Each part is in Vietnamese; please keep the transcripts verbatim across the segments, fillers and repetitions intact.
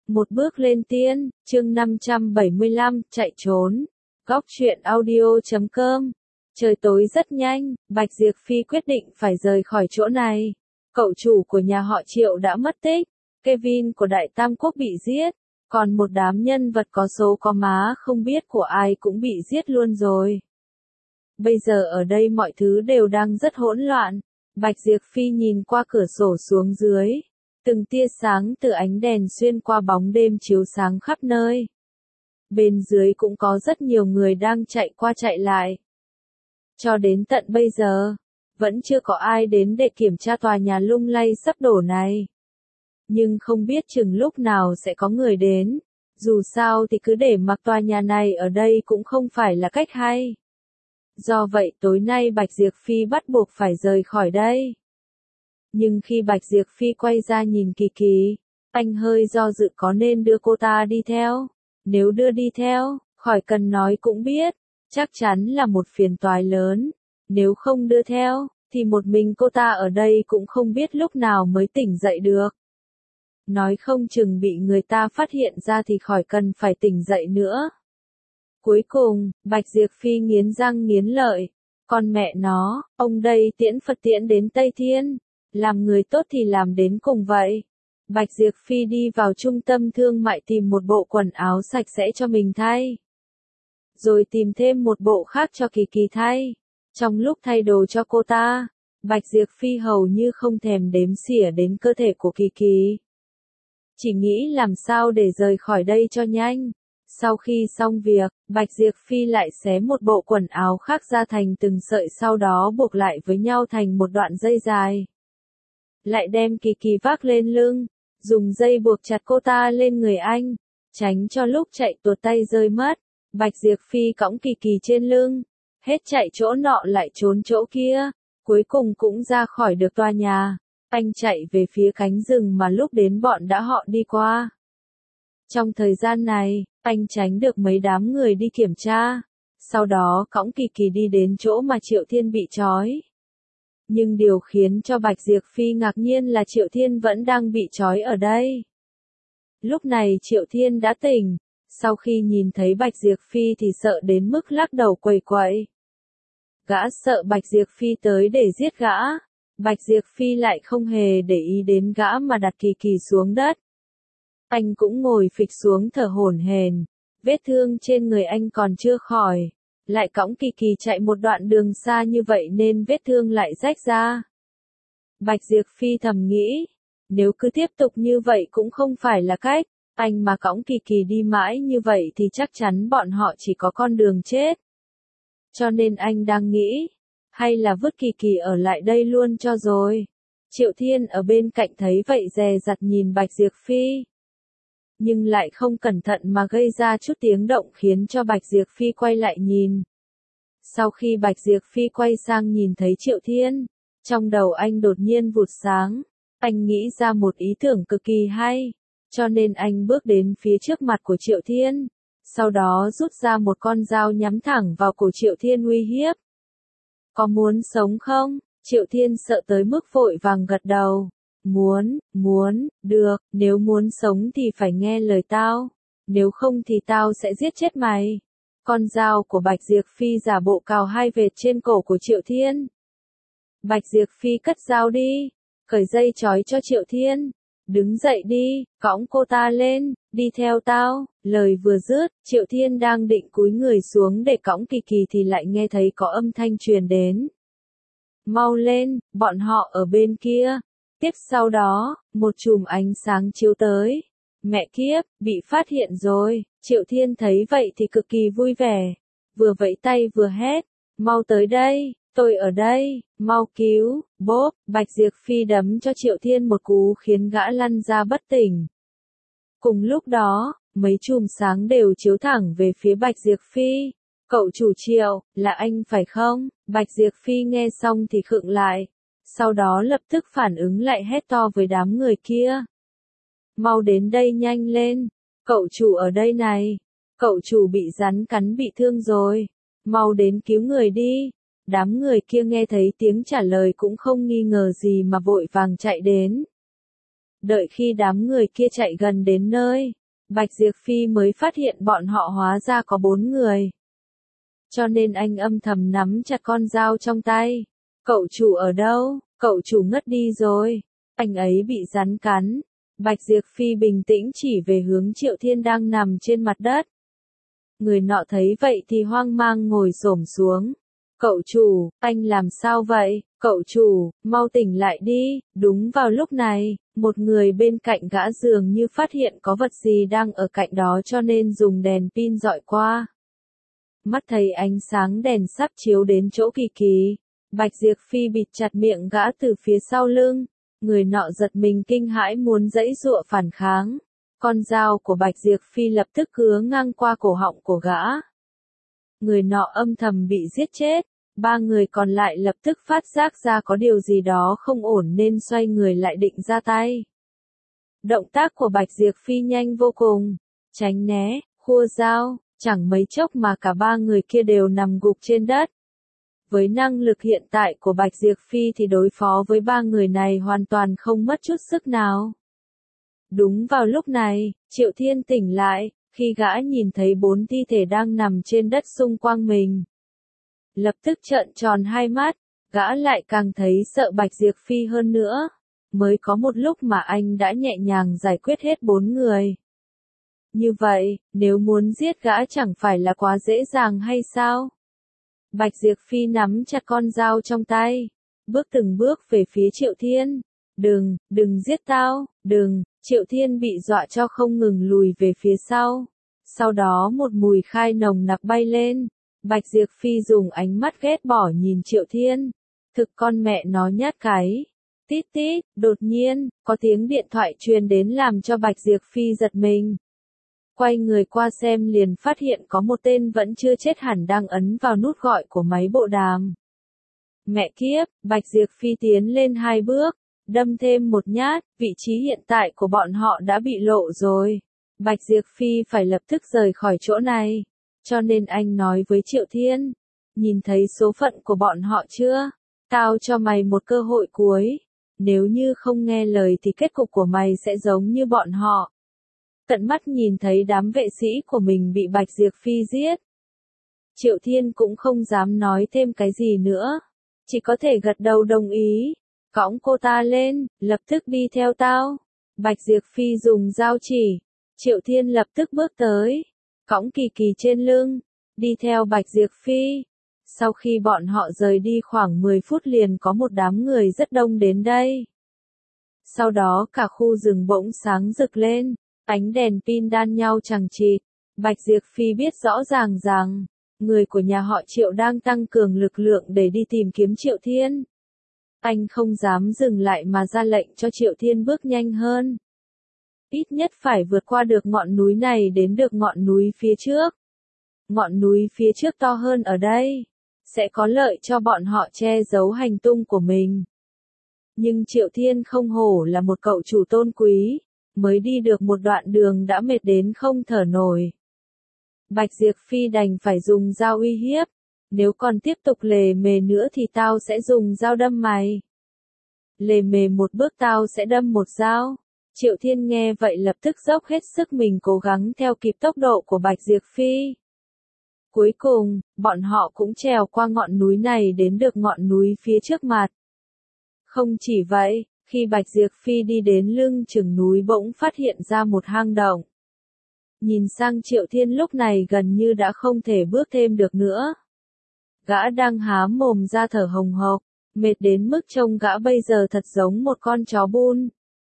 Một bước lên tiên, chương năm trăm bảy mươi lăm, chạy trốn. Góc truyện audio chấm com. Trời tối rất nhanh, Bạch Diệp Phi quyết định phải rời khỏi chỗ này. Cậu chủ của nhà họ Triệu đã mất tích, Kevin của Đại Tam Quốc bị giết, còn một đám nhân vật có số có má không biết của ai cũng bị giết luôn rồi. Bây giờ ở đây mọi thứ đều đang rất hỗn loạn. Bạch Diệp Phi nhìn qua cửa sổ xuống dưới. Từng tia sáng từ ánh đèn xuyên qua bóng đêm chiếu sáng khắp nơi. Bên dưới cũng có rất nhiều người đang chạy qua chạy lại. Cho đến tận bây giờ, vẫn chưa có ai đến để kiểm tra tòa nhà lung lay sắp đổ này. Nhưng không biết chừng lúc nào sẽ có người đến. Dù sao thì cứ để mặc tòa nhà này ở đây cũng không phải là cách hay. Do vậy tối nay Bạch Diệp Phi bắt buộc phải rời khỏi đây. Nhưng khi Bạch Diệp Phi quay ra nhìn Kỳ Kỳ, anh hơi do dự có nên đưa cô ta đi theo. Nếu đưa đi theo, khỏi cần nói cũng biết, chắc chắn là một phiền toái lớn. Nếu không đưa theo, thì một mình cô ta ở đây cũng không biết lúc nào mới tỉnh dậy được. Nói không chừng bị người ta phát hiện ra thì khỏi cần phải tỉnh dậy nữa. Cuối cùng, Bạch Diệp Phi nghiến răng nghiến lợi. Con mẹ nó, ông đây tiễn Phật tiễn đến Tây Thiên. Làm người tốt thì làm đến cùng vậy. Bạch Diệp Phi đi vào trung tâm thương mại tìm một bộ quần áo sạch sẽ cho mình thay. Rồi tìm thêm một bộ khác cho Kỳ Kỳ thay. Trong lúc thay đồ cho cô ta, Bạch Diệp Phi hầu như không thèm đếm xỉa đến cơ thể của Kỳ Kỳ. Chỉ nghĩ làm sao để rời khỏi đây cho nhanh. Sau khi xong việc, Bạch Diệp Phi lại xé một bộ quần áo khác ra thành từng sợi, sau đó buộc lại với nhau thành một đoạn dây dài. Lại đem Kỳ Kỳ vác lên lưng, dùng dây buộc chặt cô ta lên người anh, tránh cho lúc chạy tuột tay rơi mất. Bạch Diệp Phi cõng Kỳ Kỳ trên lưng, hết chạy chỗ nọ lại trốn chỗ kia, cuối cùng cũng ra khỏi được tòa nhà. Anh chạy về phía cánh rừng mà lúc đến bọn đã họ đi qua. Trong thời gian này, anh tránh được mấy đám người đi kiểm tra, sau đó cõng Kỳ Kỳ đi đến chỗ mà Triệu Thiên bị trói. Nhưng điều khiến cho Bạch Diệp Phi ngạc nhiên là Triệu Thiên vẫn đang bị trói ở đây. Lúc này Triệu Thiên đã tỉnh, sau khi nhìn thấy Bạch Diệp Phi thì sợ đến mức lắc đầu quẩy quậy. Gã sợ Bạch Diệp Phi tới để giết gã. Bạch Diệp Phi lại không hề để ý đến gã mà đặt Kỳ Kỳ xuống đất. Anh cũng ngồi phịch xuống thở hổn hển, vết thương trên người anh còn chưa khỏi, lại cõng Kỳ Kỳ chạy một đoạn đường xa như vậy nên vết thương lại rách ra. Bạch Diệp Phi thầm nghĩ, nếu cứ tiếp tục như vậy cũng không phải là cách, anh mà cõng Kỳ Kỳ đi mãi như vậy thì chắc chắn bọn họ chỉ có con đường chết. Cho nên anh đang nghĩ, hay là vứt Kỳ Kỳ ở lại đây luôn cho rồi. Triệu Thiên ở bên cạnh thấy vậy dè dặt nhìn Bạch Diệp Phi. Nhưng lại không cẩn thận mà gây ra chút tiếng động khiến cho Bạch Diệp Phi quay lại nhìn. Sau khi Bạch Diệp Phi quay sang nhìn thấy Triệu Thiên, trong đầu anh đột nhiên vụt sáng. Anh nghĩ ra một ý tưởng cực kỳ hay, cho nên anh bước đến phía trước mặt của Triệu Thiên, sau đó rút ra một con dao nhắm thẳng vào cổ Triệu Thiên uy hiếp. Có muốn sống không? Triệu Thiên sợ tới mức vội vàng gật đầu. Muốn, muốn, được, nếu muốn sống thì phải nghe lời tao, nếu không thì tao sẽ giết chết mày. Con dao của Bạch Diệp Phi giả bộ cào hai vệt trên cổ của Triệu Thiên. Bạch Diệp Phi cất dao đi, cởi dây trói cho Triệu Thiên. Đứng dậy đi, cõng cô ta lên, đi theo tao. Lời vừa dứt, Triệu Thiên đang định cúi người xuống để cõng Kỳ Kỳ thì lại nghe thấy có âm thanh truyền đến. Mau lên, bọn họ ở bên kia. Tiếp sau đó, một chùm ánh sáng chiếu tới. Mẹ kiếp, bị phát hiện rồi. Triệu Thiên thấy vậy thì cực kỳ vui vẻ. Vừa vẫy tay vừa hét. Mau tới đây, tôi ở đây, mau cứu, bốp. Bạch Diệp Phi đấm cho Triệu Thiên một cú khiến gã lăn ra bất tỉnh. Cùng lúc đó, mấy chùm sáng đều chiếu thẳng về phía Bạch Diệp Phi. Cậu chủ Triệu, là anh phải không? Bạch Diệp Phi nghe xong thì khựng lại. Sau đó lập tức phản ứng lại hét to với đám người kia. Mau đến đây nhanh lên, cậu chủ ở đây này, cậu chủ bị rắn cắn bị thương rồi, mau đến cứu người đi. Đám người kia nghe thấy tiếng trả lời cũng không nghi ngờ gì mà vội vàng chạy đến. Đợi khi đám người kia chạy gần đến nơi, Bạch Diệp Phi mới phát hiện bọn họ hóa ra có bốn người. Cho nên anh âm thầm nắm chặt con dao trong tay. Cậu chủ ở đâu? Cậu chủ ngất đi rồi. Anh ấy bị rắn cắn. Bạch Diệp Phi bình tĩnh chỉ về hướng Triệu Thiên đang nằm trên mặt đất. Người nọ thấy vậy thì hoang mang ngồi xổm xuống. Cậu chủ, anh làm sao vậy? Cậu chủ, mau tỉnh lại đi. Đúng vào lúc này, một người bên cạnh gã dường như phát hiện có vật gì đang ở cạnh đó cho nên dùng đèn pin dọi qua. Mắt thấy ánh sáng đèn sắp chiếu đến chỗ Kỳ Kỳ. Bạch Diệp Phi bịt chặt miệng gã từ phía sau lưng. Người nọ giật mình kinh hãi muốn giãy giụa phản kháng. Con dao của Bạch Diệp Phi lập tức cứa ngang qua cổ họng của gã. Người nọ âm thầm bị giết chết. Ba người còn lại lập tức phát giác ra có điều gì đó không ổn nên xoay người lại định ra tay. Động tác của Bạch Diệp Phi nhanh vô cùng. Tránh né, khua dao, chẳng mấy chốc mà cả ba người kia đều nằm gục trên đất. Với năng lực hiện tại của Bạch Diệp Phi thì đối phó với ba người này hoàn toàn không mất chút sức nào. Đúng vào lúc này, Triệu Thiên tỉnh lại, khi gã nhìn thấy bốn thi thể đang nằm trên đất xung quanh mình. Lập tức trợn tròn hai mắt, gã lại càng thấy sợ Bạch Diệp Phi hơn nữa. Mới có một lúc mà anh đã nhẹ nhàng giải quyết hết bốn người. Như vậy, nếu muốn giết gã chẳng phải là quá dễ dàng hay sao? Bạch Diệp Phi nắm chặt con dao trong tay, bước từng bước về phía Triệu Thiên. Đừng, đừng giết tao, đừng, Triệu Thiên bị dọa cho không ngừng lùi về phía sau. Sau đó một mùi khai nồng nặc bay lên. Bạch Diệp Phi dùng ánh mắt ghét bỏ nhìn Triệu Thiên. Thực con mẹ nó nhát cái. Tít tít, đột nhiên, có tiếng điện thoại truyền đến làm cho Bạch Diệp Phi giật mình. Quay người qua xem liền phát hiện có một tên vẫn chưa chết hẳn đang ấn vào nút gọi của máy bộ đàm. Mẹ kiếp, Bạch Diệp Phi tiến lên hai bước, đâm thêm một nhát, vị trí hiện tại của bọn họ đã bị lộ rồi. Bạch Diệp Phi phải lập tức rời khỏi chỗ này. Cho nên anh nói với Triệu Thiên, nhìn thấy số phận của bọn họ chưa? Tao cho mày một cơ hội cuối. Nếu như không nghe lời thì kết cục của mày sẽ giống như bọn họ. Tận mắt nhìn thấy đám vệ sĩ của mình bị Bạch Diệp Phi giết. Triệu Thiên cũng không dám nói thêm cái gì nữa. Chỉ có thể gật đầu đồng ý. Cõng cô ta lên, lập tức đi theo tao. Bạch Diệp Phi dùng dao chỉ. Triệu Thiên lập tức bước tới. Cõng Kỳ Kỳ trên lưng. Đi theo Bạch Diệp Phi. Sau khi bọn họ rời đi khoảng mười phút liền có một đám người rất đông đến đây. Sau đó cả khu rừng bỗng sáng rực lên. Ánh đèn pin đan nhau chằng chịt. Bạch Diệp Phi biết rõ ràng rằng, người của nhà họ Triệu đang tăng cường lực lượng để đi tìm kiếm Triệu Thiên. Anh không dám dừng lại mà ra lệnh cho Triệu Thiên bước nhanh hơn. Ít nhất phải vượt qua được ngọn núi này đến được ngọn núi phía trước. Ngọn núi phía trước to hơn ở đây, sẽ có lợi cho bọn họ che giấu hành tung của mình. Nhưng Triệu Thiên không hổ là một cậu chủ tôn quý. Mới đi được một đoạn đường đã mệt đến không thở nổi. Bạch Diệp Phi đành phải dùng dao uy hiếp. Nếu còn tiếp tục lề mề nữa thì tao sẽ dùng dao đâm mày. Lề mề một bước tao sẽ đâm một dao. Triệu Thiên nghe vậy lập tức dốc hết sức mình cố gắng theo kịp tốc độ của Bạch Diệp Phi. Cuối cùng, bọn họ cũng trèo qua ngọn núi này đến được ngọn núi phía trước mặt. Không chỉ vậy, khi Bạch Diệp Phi đi đến lưng chừng núi bỗng phát hiện ra một hang động. Nhìn sang Triệu Thiên lúc này gần như đã không thể bước thêm được nữa. Gã đang há mồm ra thở hồng hộc, mệt đến mức trông gã bây giờ thật giống một con chó bun.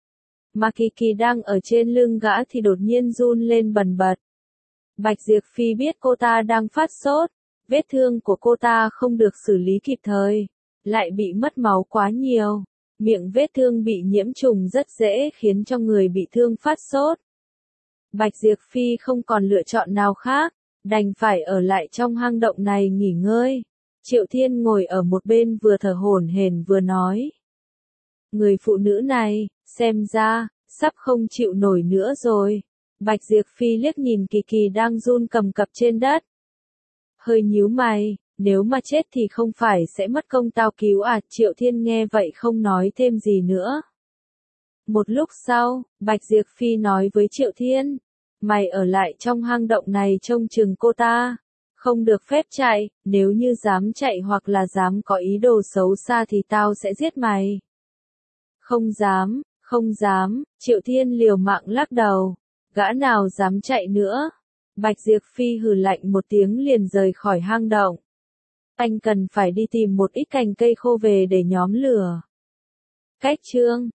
Mà Kỳ Kỳ đang ở trên lưng gã thì đột nhiên run lên bần bật. Bạch Diệp Phi biết cô ta đang phát sốt, vết thương của cô ta không được xử lý kịp thời, lại bị mất máu quá nhiều. Miệng vết thương bị nhiễm trùng rất dễ khiến cho người bị thương phát sốt. Bạch Diệp Phi không còn lựa chọn nào khác, đành phải ở lại trong hang động này nghỉ ngơi. Triệu Thiên ngồi ở một bên vừa thở hổn hển vừa nói. Người phụ nữ này, xem ra, sắp không chịu nổi nữa rồi. Bạch Diệp Phi liếc nhìn Kỳ Kỳ đang run cầm cập trên đất. Hơi nhíu mày. Nếu mà chết thì không phải sẽ mất công tao cứu à? Triệu Thiên nghe vậy không nói thêm gì nữa. Một lúc sau, Bạch Diệp Phi nói với Triệu Thiên, Mày ở lại trong hang động này trông chừng cô ta. Không được phép chạy, nếu như dám chạy hoặc là dám có ý đồ xấu xa thì tao sẽ giết mày. Không dám, không dám, Triệu Thiên liều mạng lắc đầu. Gã nào dám chạy nữa? Bạch Diệp Phi hừ lạnh một tiếng liền rời khỏi hang động. Anh cần phải đi tìm một ít cành cây khô về để nhóm lửa. Cách chương